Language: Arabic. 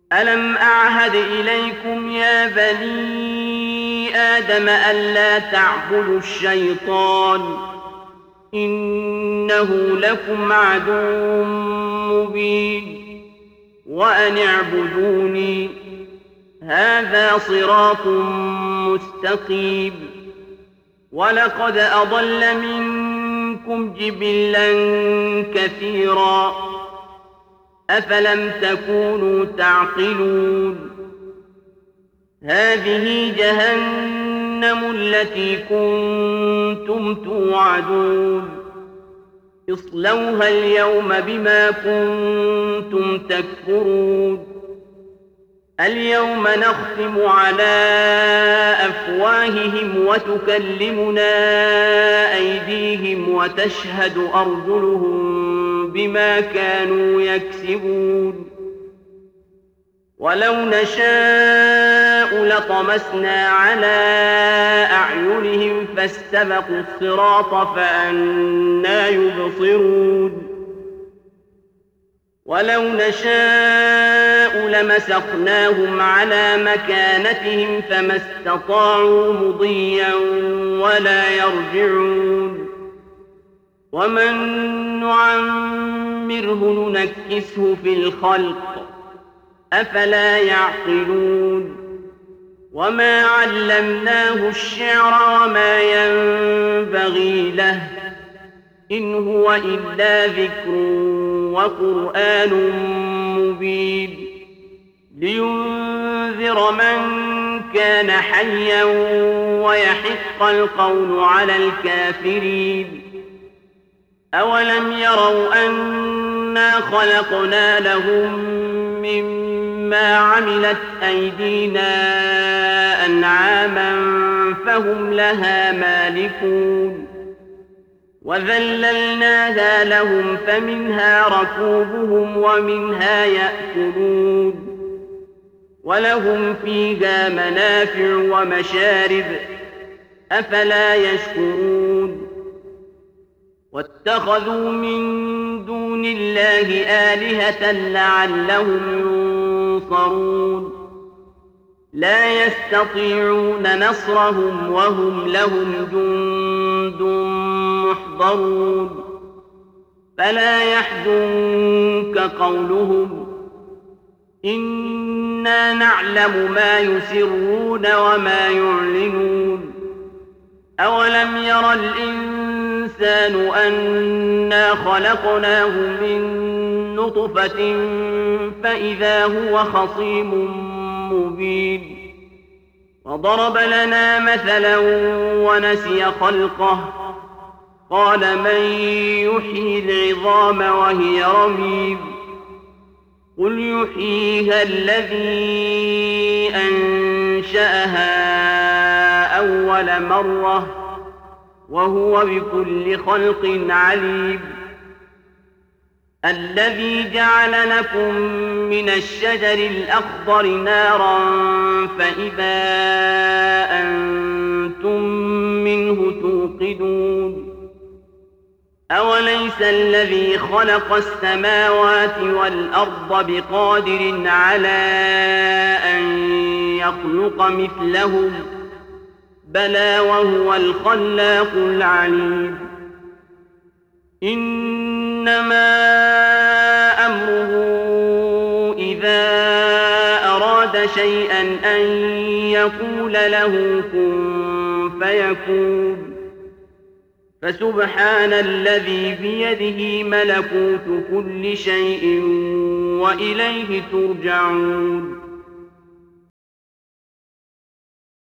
ألم أعهد إليكم يا بني آدم ألا تعبدوا الشيطان إنه لكم عدو مبين وأن اعبدوني هذا صراط مستقيم ولقد أضل منكم جبلا كثيرا أفلم تكونوا تعقلون هذه جهنم التي كنتم توعدون اصلوها اليوم بما كنتم تكفرون اليوم نختم على أفواههم وتكلمنا أيديهم وتشهد أرجلهم بما كانوا يكسبون ولو نشاء لطمسنا على أعينهم فاستبقوا الصراط فأنى يبصرون ولو نشاء لمسخناهم على مكانتهم فما استطاعوا مضيا ولا يرجعون ومن نعمره ننكسه في الخلق أفلا يعقلون وما علمناه الشعر وما ينبغي له إن هو إلا ذكر وقرآن مبين لينذر من كان حيا ويحق القول على الكافرين أولم يروا أنا خلقنا لهم مما عملت أيدينا أنعاما فهم لها مالكون وذللناها لهم فمنها ركوبهم ومنها يأكلون ولهم فيها منافع ومشارب أفلا يشكرون واتخذوا من دون الله آلهة لعلهم ينصرون لا يستطيعون نصرهم وهم لهم جند محضرون فلا يحزنك قولهم إنا نعلم ما يسرون وما يعلنون أولم ير الإنسان أنا خلقناه من نطفة فإذا هو خصيم مبين وضرب لنا مثلا ونسي خلقه قال من يحيي العظام وهي رميم قل يحييها الذي أنشأها أول مرة وهو بكل خلق عليم الذي جعل لكم من الشجر الأخضر نارا فإذا أنتم منه توقدون أوليس الذي خلق السماوات والأرض بقادر على أن يخلق مثلهم بلى وهو الخلاق العليم إنما أمره إذا أراد شيئا أن يقول له كن فيكون فسبحان الذي بيده ملكوت كل شيء وإليه ترجعون